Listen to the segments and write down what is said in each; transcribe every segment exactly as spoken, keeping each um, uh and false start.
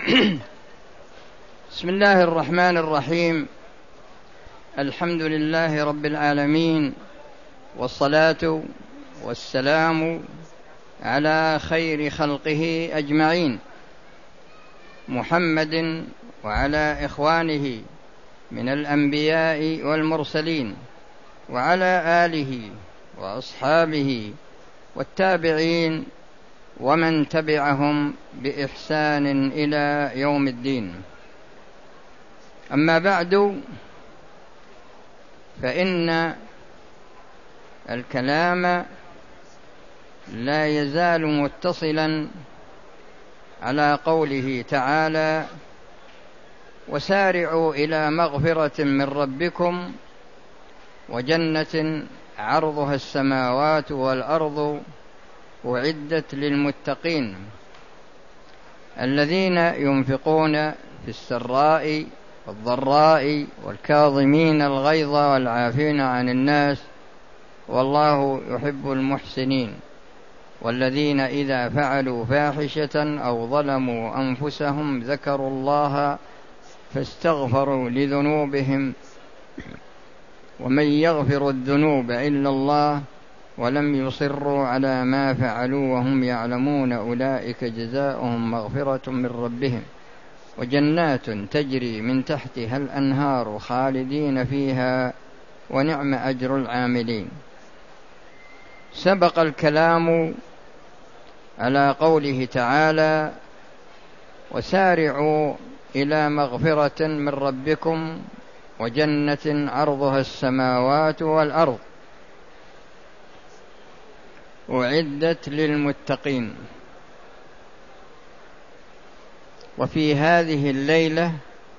بسم الله الرحمن الرحيم. الحمد لله رب العالمين، والصلاة والسلام على خير خلقه أجمعين، محمد وعلى إخوانه من الأنبياء والمرسلين، وعلى آله وأصحابه والتابعين ومن تبعهم بإحسان إلى يوم الدين. أما بعد، فإن الكلام لا يزال متصلا على قوله تعالى: وسارعوا إلى مغفرة من ربكم وجنة عرضها السماوات والأرض أعدت للمتقين الذين ينفقون في السراء والضراء والكاظمين الغيظ والعافين عن الناس والله يحب المحسنين، والذين إذا فعلوا فاحشة أو ظلموا أنفسهم ذكروا الله فاستغفروا لذنوبهم ومن يغفر الذنوب إلا الله ولم يصروا على ما فعلوا وهم يعلمون أولئك جزاؤهم مغفرة من ربهم وجنات تجري من تحتها الأنهار خالدين فيها ونعم أجر العاملين. سبق الكلام على قوله تعالى: وسارعوا إلى مغفرة من ربكم وجنة عرضها السماوات والأرض أعدت للمتقين. وفي هذه الليلة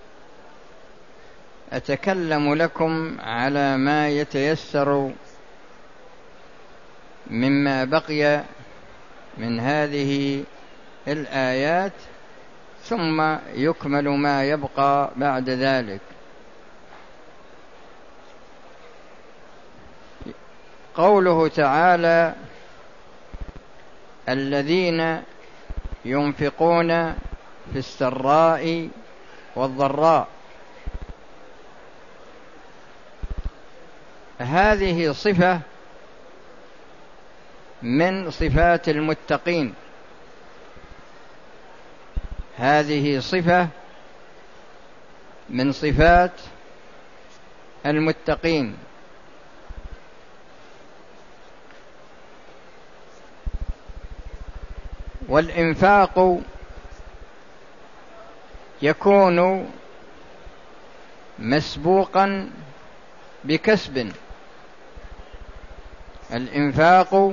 أتكلم لكم على ما يتيسر مما بقي من هذه الآيات، ثم يكمل ما يبقى بعد ذلك. قوله تعالى: الذين ينفقون في السراء والضراء، هذه صفة من صفات المتقين، هذه صفة من صفات المتقين. والإنفاق يكون مسبوقا بكسب، الإنفاق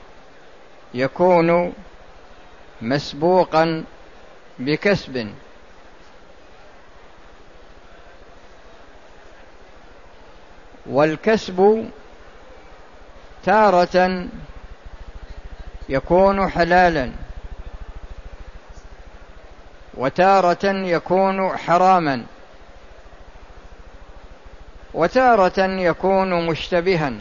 يكون مسبوقا بكسب، والكسب تارة يكون حلالا وتارة يكون حراما وتارة يكون مشتبها.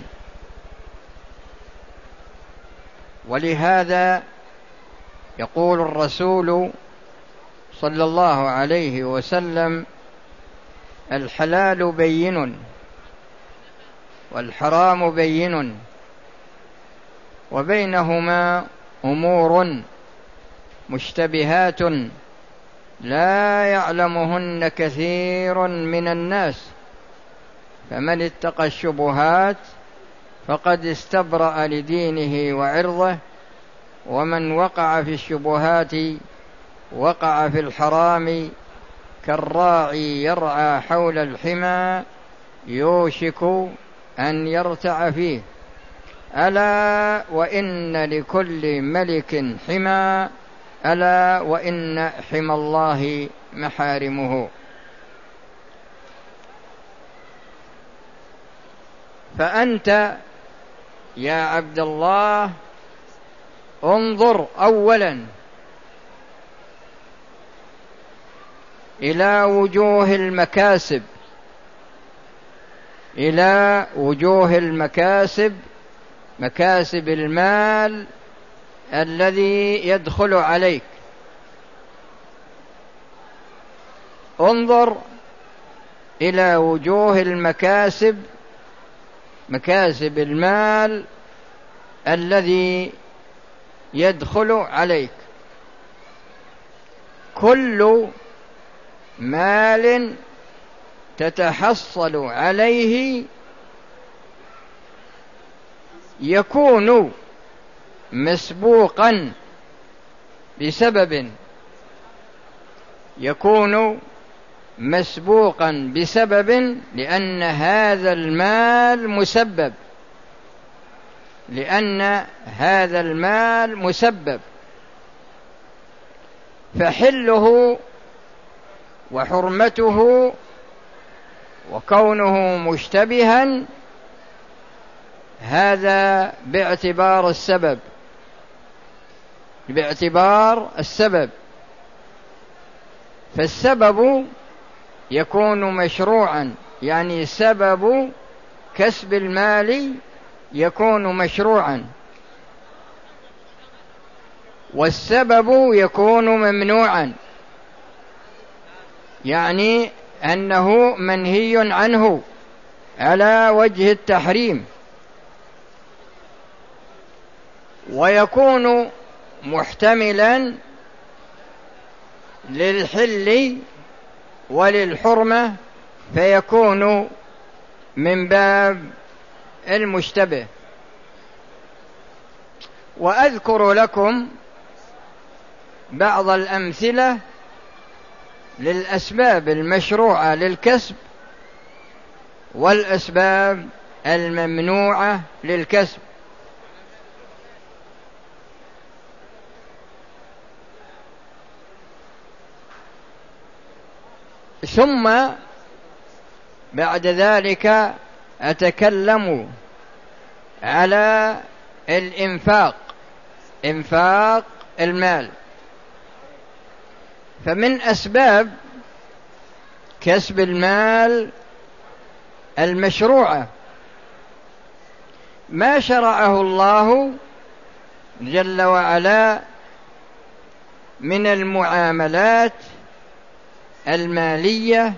ولهذا يقول الرسول صلى الله عليه وسلم: الحلال بين والحرام بين وبينهما أمور مشتبهات لا يعلمهن كثير من الناس، فمن اتقى الشبهات فقد استبرأ لدينه وعرضه، ومن وقع في الشبهات وقع في الحرام كالراعي يرعى حول الحمى يوشك أن يرتع فيه. ألا وإن لكل ملك حمى، ألا وإن حمى الله محارمه. فأنت يا عبد الله انظر أولا إلى وجوه المكاسب، إلى وجوه المكاسب، مكاسب المال الذي يدخل عليك. انظر إلى وجوه المكاسب، مكاسب المال الذي يدخل عليك. كل مال تتحصل عليه يكون مسبوقا بسبب يكون مسبوقا بسبب لأن هذا المال مسبب لأن هذا المال مسبب فحله وحرمته وكونه مشتبها هذا باعتبار السبب باعتبار السبب فالسبب يكون مشروعا، يعني سبب كسب المال يكون مشروعا، والسبب يكون ممنوعا، يعني أنه منهي عنه على وجه التحريم، ويكون محتملا للحل وللحرمة فيكون من باب المشتبه. وأذكر لكم بعض الأمثلة للأسباب المشروعة للكسب والأسباب الممنوعة للكسب. ثم بعد ذلك أتكلم على الإنفاق، إنفاق المال. فمن أسباب كسب المال المشروعة ما شرعه الله جل وعلا من المعاملات المالية،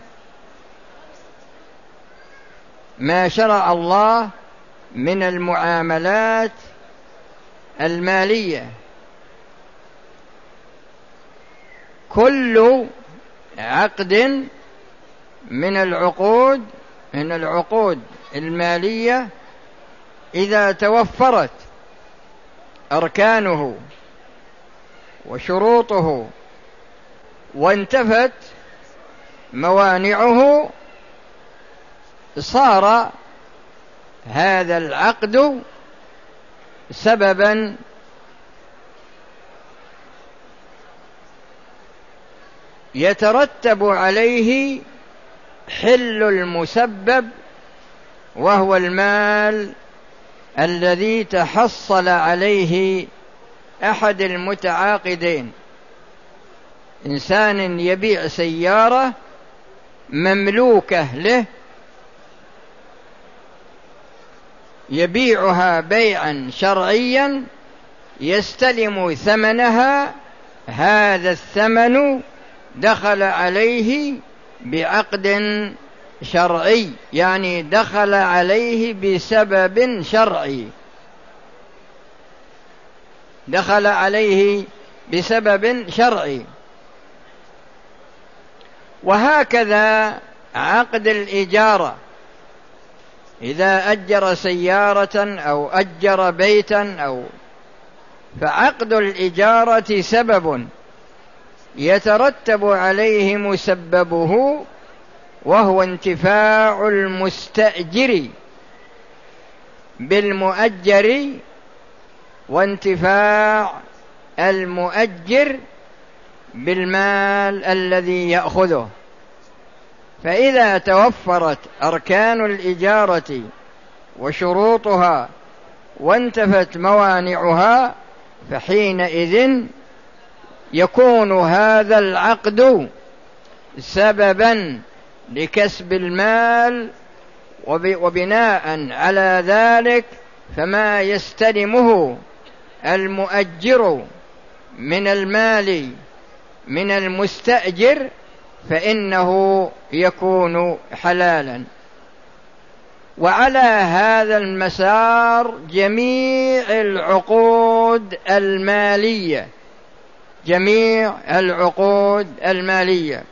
ما شرع الله من المعاملات المالية. كل عقد من العقود من العقود المالية إذا توفرت أركانه وشروطه وانتفت موانعه صار هذا العقد سببا يترتب عليه حل المسبب، وهو المال الذي تحصل عليه أحد المتعاقدين. إنسان يبيع سيارة مملوكة له، يبيعها بيعا شرعيا، يستلم ثمنها، هذا الثمن دخل عليه بعقد شرعي، يعني دخل عليه بسبب شرعي، دخل عليه بسبب شرعي. وهكذا عقد الإجارة، إذا أجر سيارة أو أجر بيتا أو فعقد الإجارة سبب يترتب عليه مسببه، وهو انتفاع المستأجر بالمؤجر وانتفاع المؤجر بالمال الذي يأخذه. فإذا توفرت أركان الإجارة وشروطها وانتفت موانعها فحينئذ يكون هذا العقد سببا لكسب المال، وبناء على ذلك فما يستلمه المؤجر من المال من المستأجر فإنه يكون حلالا. وعلى هذا المسار جميع العقود المالية، جميع العقود المالية.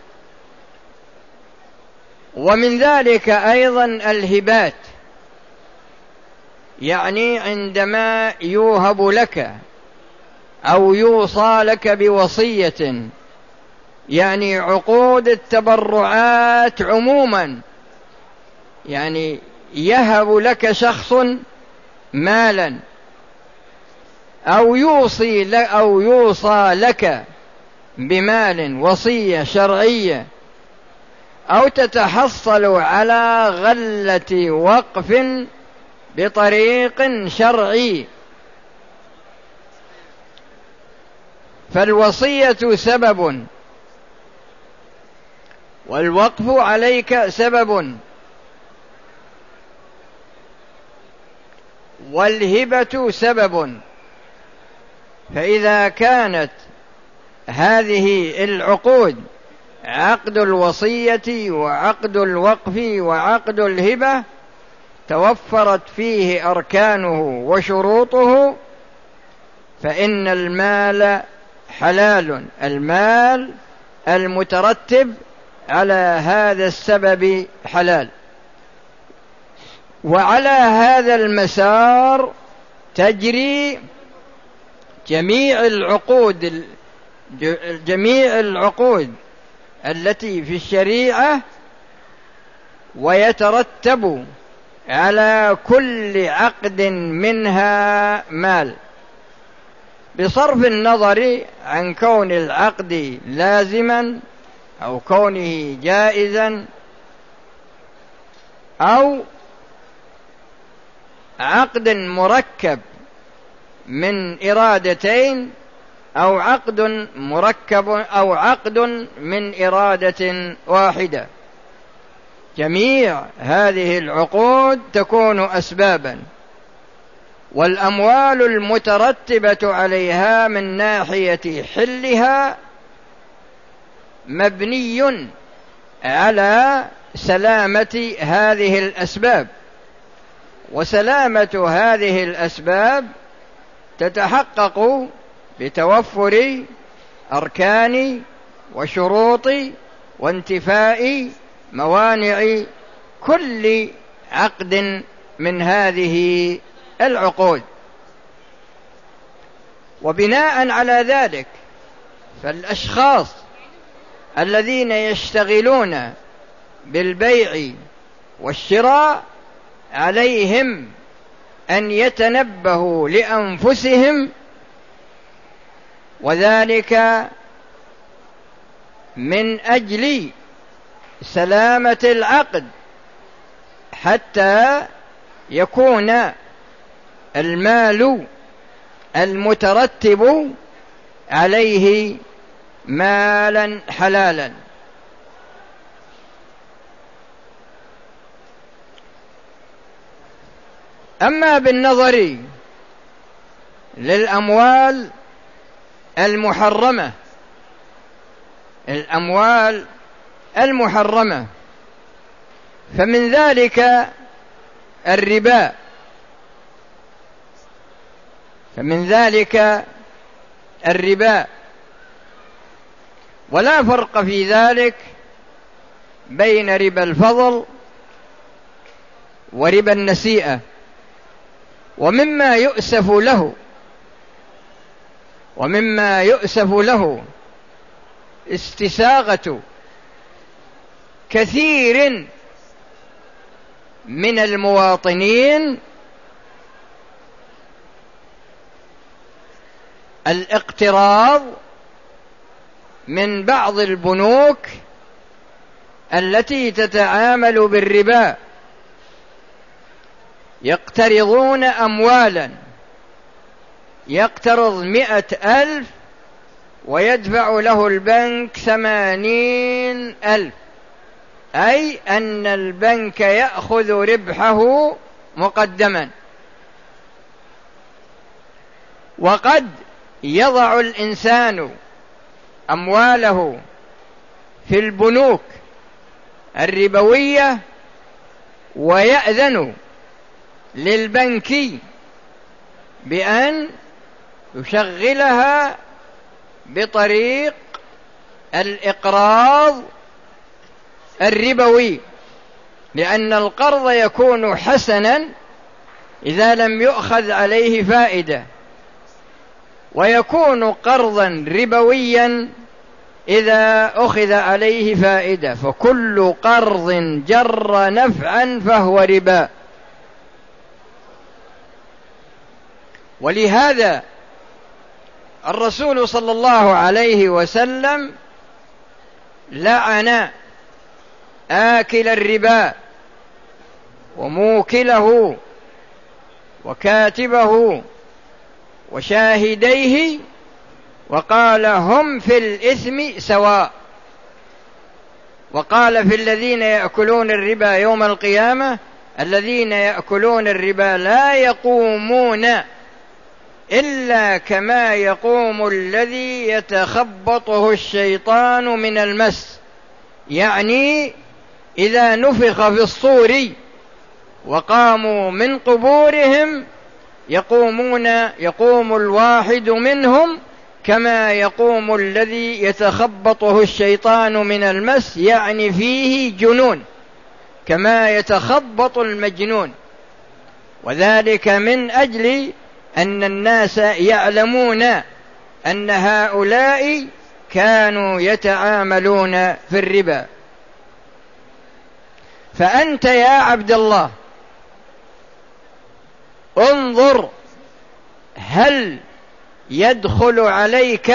ومن ذلك أيضا الهبات، يعني عندما يوهب لك أو يوصى لك بوصية، يعني عقود التبرعات عموما، يعني يهب لك شخص مالا أو يوصي لك أو يوصى لك بمال وصية شرعية، أو تتحصل على غلة وقف بطريق شرعي، فالوصية سبب والوقف عليك سبب والهبة سبب. فإذا كانت هذه العقود، عقد الوصية وعقد الوقف وعقد الهبة، توفرت فيه أركانه وشروطه، فإن المال حلال، المال المترتب على هذا السبب حلال. وعلى هذا المسار تجري جميع العقود جميع العقود التي في الشريعة، ويترتب على كل عقد منها مال، بصرف النظر عن كون العقد لازما أو كونه جائزا أو عقد مركب من إرادتين أو عقد مركب أو عقد من إرادة واحدة. جميع هذه العقود تكون أسبابا، والأموال المترتبة عليها من ناحية حلها مبني على سلامة هذه الأسباب، وسلامة هذه الأسباب تتحقق بتوفر أركان وشروط وانتفاء موانع كل عقد من هذه العقود. وبناء على ذلك فالأشخاص الذين يشتغلون بالبيع والشراء عليهم أن يتنبهوا لأنفسهم، وذلك من أجل سلامة العقد، حتى يكون المال المترتب عليه مالا حلالا. أما بالنظر للأموال المحرمة، الأموال المحرمة فمن ذلك الربا، فمن ذلك الربا ولا فرق في ذلك بين ربا الفضل وربا النسيئة. ومما يؤسف له ومما يؤسف له استساغة كثير من المواطنين الاقتراض من بعض البنوك التي تتعامل بالربا، يقترضون أموالا، يقترض مئة ألف ويدفع له البنك ثمانين ألف، أي أن البنك يأخذ ربحه مقدما. وقد يضع الإنسان أمواله في البنوك الربوية ويأذن للبنك بأن يشغلها بطريق الإقراض الربوي، لأن القرض يكون حسنا إذا لم يؤخذ عليه فائدة، ويكون قرضا ربويا إذا أخذ عليه فائدة، فكل قرض جر نفعا فهو ربا. ولهذا الرسول صلى الله عليه وسلم لعن آكل الربا وموكله وكاتبه وشاهديه، وقال هم في الإثم سواء. وقال في الذين يأكلون الربا يوم القيامة: الذين يأكلون الربا لا يقومون إلا كما يقوم الذي يتخبطه الشيطان من المس، يعني إذا نفخ في الصور وقاموا من قبورهم يقومون يقوم الواحد منهم كما يقوم الذي يتخبطه الشيطان من المس، يعني فيه جنون كما يتخبط المجنون. وذلك من أجل أن الناس يعلمون أن هؤلاء كانوا يتعاملون في الربا. فأنت يا عبد الله انظر هل يدخل عليك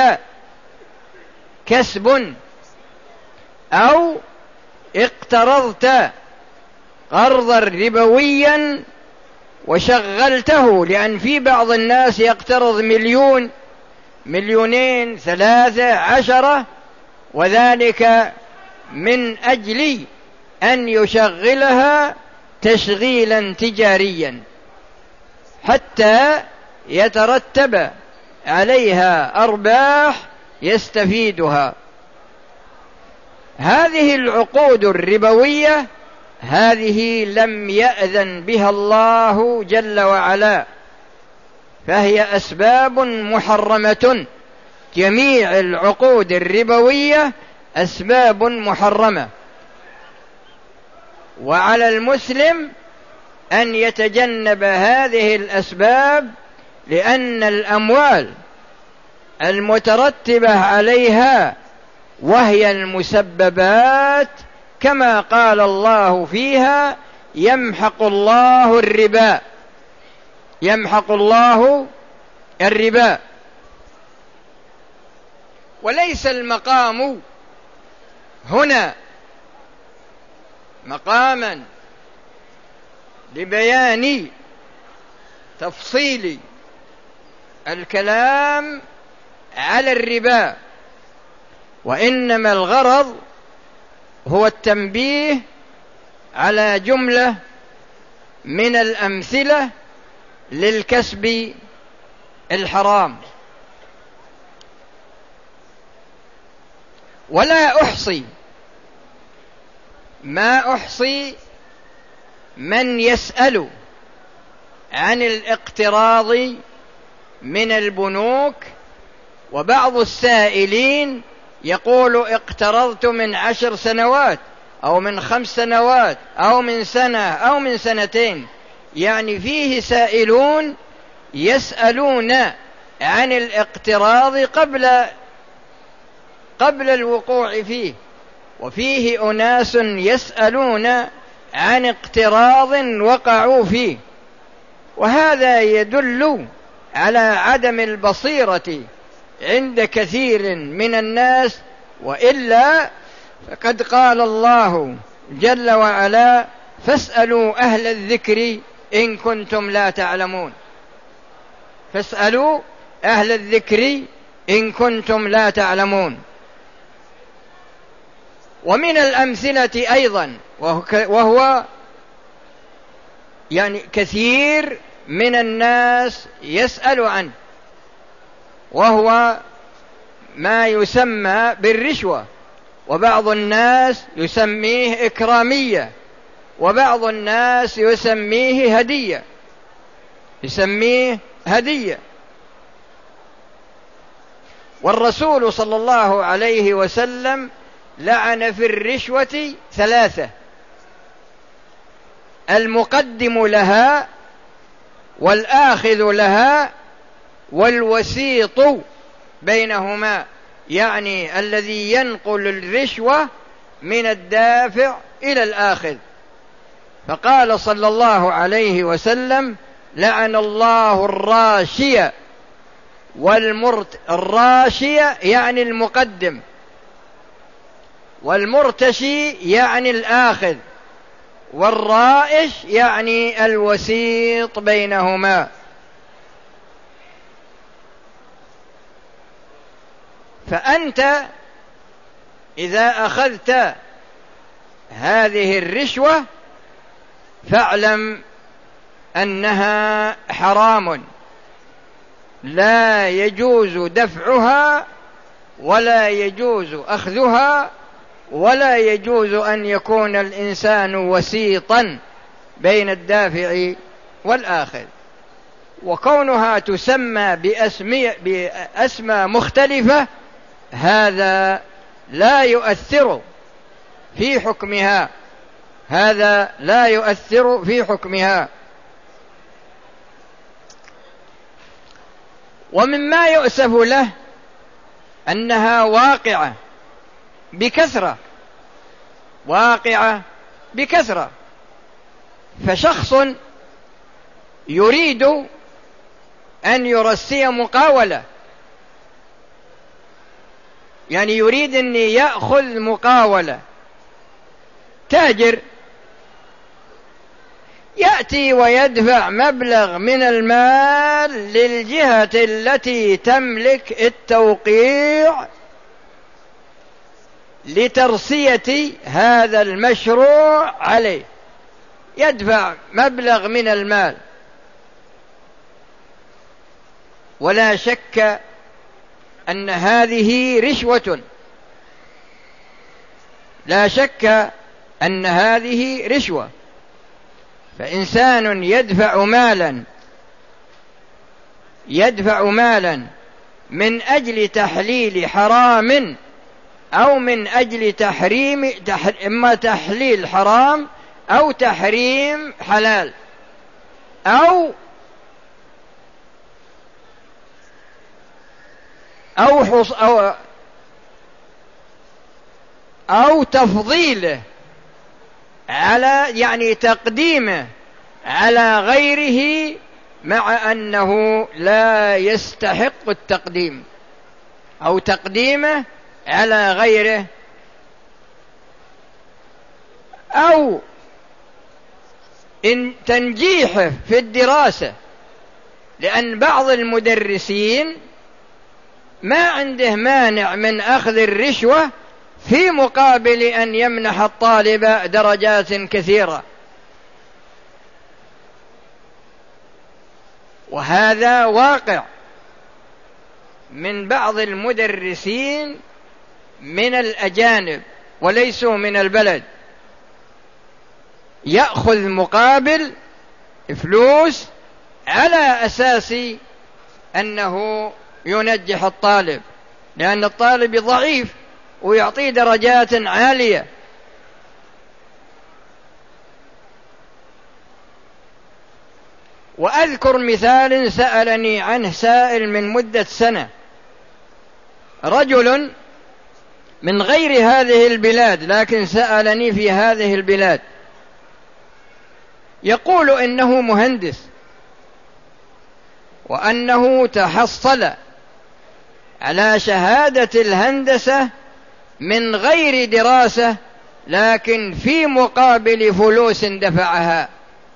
كسب أو اقترضت قرضا ربويا وشغلته، لأن في بعض الناس يقترض مليون مليونين ثلاثة عشرة، وذلك من أجل أن يشغلها تشغيلا تجاريا حتى يترتب عليها أرباح يستفيدها. هذه العقود الربوية هذه لم يأذن بها الله جل وعلا، فهي أسباب محرمة. جميع العقود الربوية أسباب محرمة، وعلى المسلم أن يتجنب هذه الأسباب، لأن الأموال المترتبة عليها وهي المسببات كما قال الله فيها: يمحق الله الربا يمحق الله الربا. وليس المقام هنا مقاما لبيان تفصيل الكلام على الربا، وإنما الغرض هو التنبيه على جملة من الأمثلة للكسب الحرام. ولا أحصي ما أحصي من يسأل عن الاقتراض من البنوك، وبعض السائلين يقول: اقترضت من عشر سنوات أو من خمس سنوات أو من سنة أو من سنتين. يعني فيه سائلون يسألون عن الاقتراض قبل قبل الوقوع فيه، وفيه أناس يسألون عن اقتراض وقعوا فيه، وهذا يدل على عدم البصيرة عند كثير من الناس. وإلا فقد قال الله جل وعلا: فاسألوا أهل الذكر إن كنتم لا تعلمون. فاسألوا أهل الذكر إن كنتم لا تعلمون. ومن الأمثلة أيضا، وهو يعني كثير من الناس يسأل عنه، وهو ما يسمى بالرشوة. وبعض الناس يسميه إكرامية، وبعض الناس يسميه هدية، يسميه هدية. والرسول صلى الله عليه وسلم لعن في الرشوة ثلاثة: المقدم لها، والآخذ لها، والوسيط بينهما، يعني الذي ينقل الرشوة من الدافع إلى الآخذ. فقال صلى الله عليه وسلم: لعن الله الراشية والمرت الراشية يعني المقدم، والمرتشي يعني الآخذ، والرائش يعني الوسيط بينهما. فأنت إذا أخذت هذه الرشوة فاعلم أنها حرام، لا يجوز دفعها ولا يجوز أخذها، ولا يجوز أن يكون الإنسان وسيطا بين الدافع والآخذ. وكونها تسمى بأسماء مختلفة هذا لا يؤثر في حكمها، هذا لا يؤثر في حكمها. ومما يؤسف له أنها واقعة بكثرة، واقعة بكثرة. فشخص يريد أن يرسي مقاولة، يعني يريد أن يأخذ مقاولة، تاجر يأتي ويدفع مبلغ من المال للجهة التي تملك التوقيع لترسية هذا المشروع عليه، يدفع مبلغ من المال. ولا شك أن هذه رشوة، لا شك أن هذه رشوة. فإنسان يدفع مالا يدفع مالا من أجل تحليل حرام أو من أجل تحريم، إما تحليل حرام أو تحريم حلال، أو أو حص أو, أو تفضيله على، يعني تقديمه على غيره، مع أنه لا يستحق التقديم، أو تقديمه على غيره، أو إن تنجيحه في الدراسة، لأن بعض المدرسين ما عنده مانع من أخذ الرشوة في مقابل أن يمنح الطالب درجات كثيرة. وهذا واقع من بعض المدرسين من الأجانب وليسوا من البلد، يأخذ مقابل فلوس على أساس أنه ينجح الطالب، لأن الطالب ضعيف ويعطيه درجات عالية. وأذكر مثال سألني عنه سائل من مدة سنة، رجل من غير هذه البلاد لكن سألني في هذه البلاد، يقول إنه مهندس وأنه تحصل على شهادة الهندسة من غير دراسة، لكن في مقابل فلوس دفعها،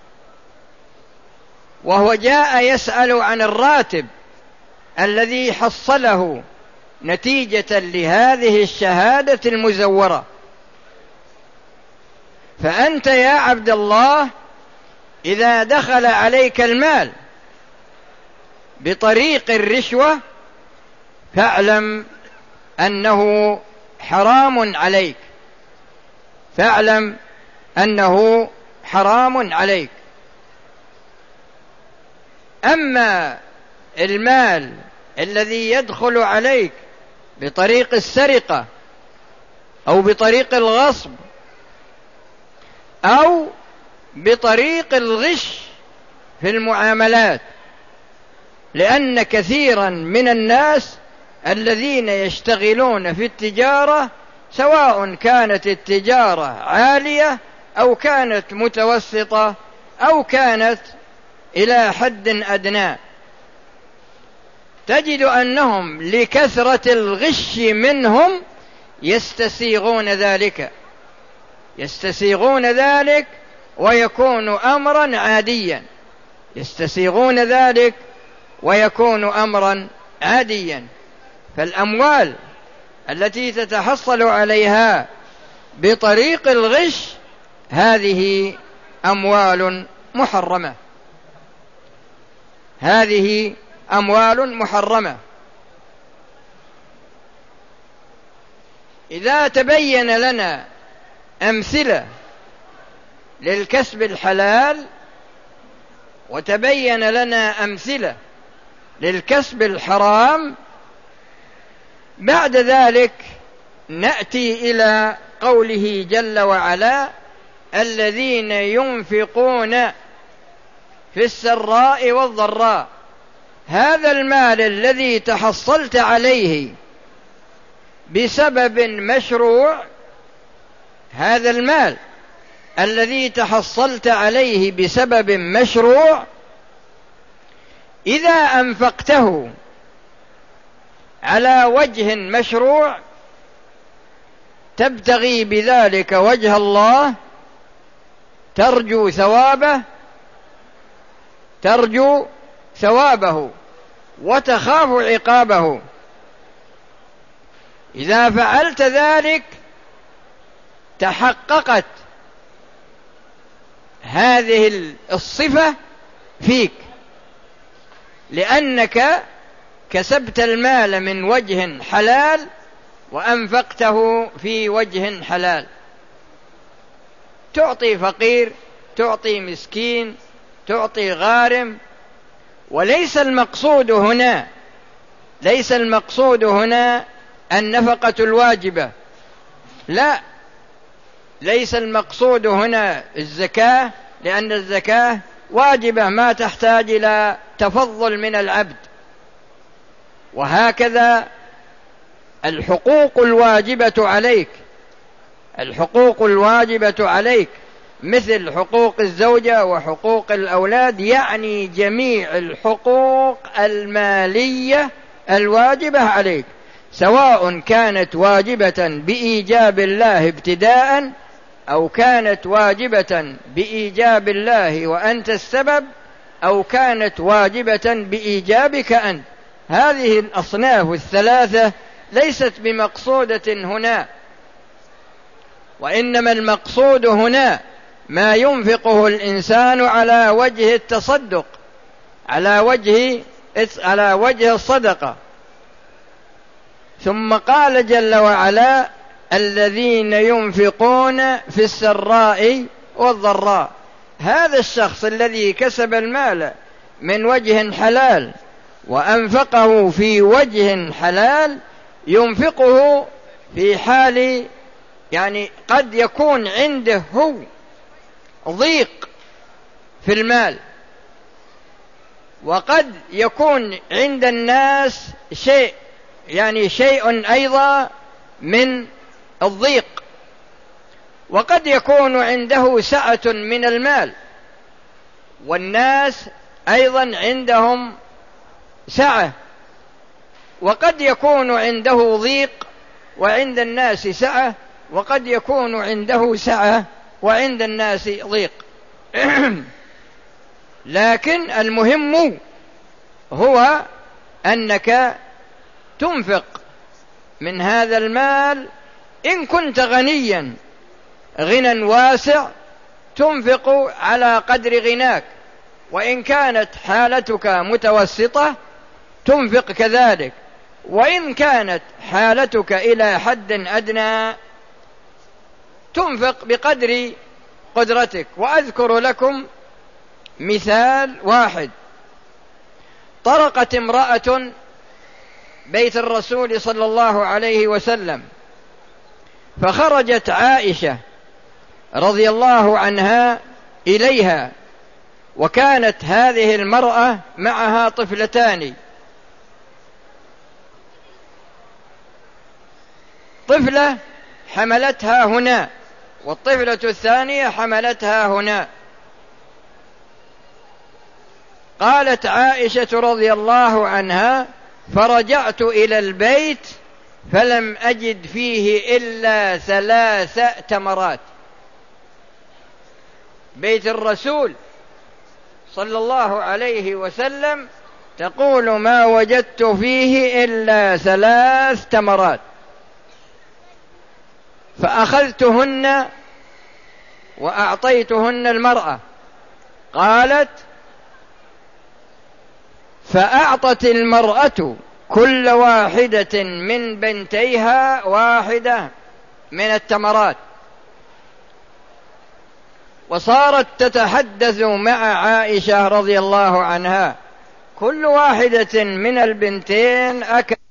وهو جاء يسأل عن الراتب الذي حصله نتيجة لهذه الشهادة المزورة. فأنت يا عبد الله إذا دخل عليك المال بطريق الرشوة فاعلم أنه حرام عليك، فاعلم أنه حرام عليك. أما المال الذي يدخل عليك بطريق السرقة أو بطريق الغصب أو بطريق الغش في المعاملات، لأن كثيرا من الناس الذين يشتغلون في التجارة سواء كانت التجارة عالية أو كانت متوسطة أو كانت إلى حد أدنى، تجد أنهم لكثرة الغش منهم يستسيغون ذلك يستسيغون ذلك ويكون أمرا عاديا يستسيغون ذلك ويكون أمرا عاديا. فالأموال التي تتحصل عليها بطريق الغش هذه أموال محرمة هذه أموال محرمة. إذا تبين لنا أمثلة للكسب الحلال وتبين لنا أمثلة للكسب الحرام، بعد ذلك نأتي إلى قوله جل وعلا: الذين ينفقون في السراء والضراء. هذا المال الذي تحصلت عليه بسبب مشروع هذا المال الذي تحصلت عليه بسبب مشروع إذا أنفقته على وجه مشروع تبتغي بذلك وجه الله، ترجو ثوابه ترجو ثوابه وتخاف عقابه، إذا فعلت ذلك تحققت هذه الصفة فيك، لأنك كسبت المال من وجه حلال وأنفقته في وجه حلال. تعطي فقير، تعطي مسكين، تعطي غارم، وليس المقصود هنا ليس المقصود هنا النفقة الواجبة، لا، ليس المقصود هنا الزكاة، لأن الزكاة واجبة ما تحتاج إلى تفضل من العبد. وهكذا الحقوق الواجبة عليك الحقوق الواجبة عليك مثل حقوق الزوجة وحقوق الأولاد، يعني جميع الحقوق المالية الواجبة عليك، سواء كانت واجبة بإيجاب الله ابتداء أو كانت واجبة بإيجاب الله وأنت السبب أو كانت واجبة بإيجابك أنت. هذه الأصناف الثلاثة ليست بمقصودة هنا، وإنما المقصود هنا ما ينفقه الإنسان على وجه التصدق، على وجه على وجه الصدقة. ثم قال جل وعلا: الذين ينفقون في السراء والضراء. هذا الشخص الذي كسب المال من وجه حلال وأنفقه في وجه حلال ينفقه في حال، يعني قد يكون عنده هو ضيق في المال، وقد يكون عند الناس شيء يعني شيء أيضا من الضيق، وقد يكون عنده سعة من المال والناس أيضا عندهم سعة، وقد يكون عنده ضيق وعند الناس سعة، وقد يكون عنده سعة وعند الناس ضيق. لكن المهم هو أنك تنفق من هذا المال، إن كنت غنيا غنى واسع تنفق على قدر غناك، وإن كانت حالتك متوسطة تنفق كذلك، وإن كانت حالتك إلى حد أدنى تنفق بقدر قدرتك. وأذكر لكم مثال واحد. طرقت امرأة بيت الرسول صلى الله عليه وسلم، فخرجت عائشة رضي الله عنها إليها، وكانت هذه المرأة معها طفلتان، طفلة حملتها هنا والطفلة الثانية حملتها هنا. قالت عائشة رضي الله عنها: فرجعت إلى البيت فلم أجد فيه إلا ثلاث تمرات. بيت الرسول صلى الله عليه وسلم تقول: ما وجدت فيه إلا ثلاث تمرات. فأخذتهن وأعطيتهن المرأة. قالت: فأعطت المرأة كل واحدة من بنتيها واحدة من التمرات، وصارت تتحدث مع عائشة رضي الله عنها: كل واحدة من البنتين أكلت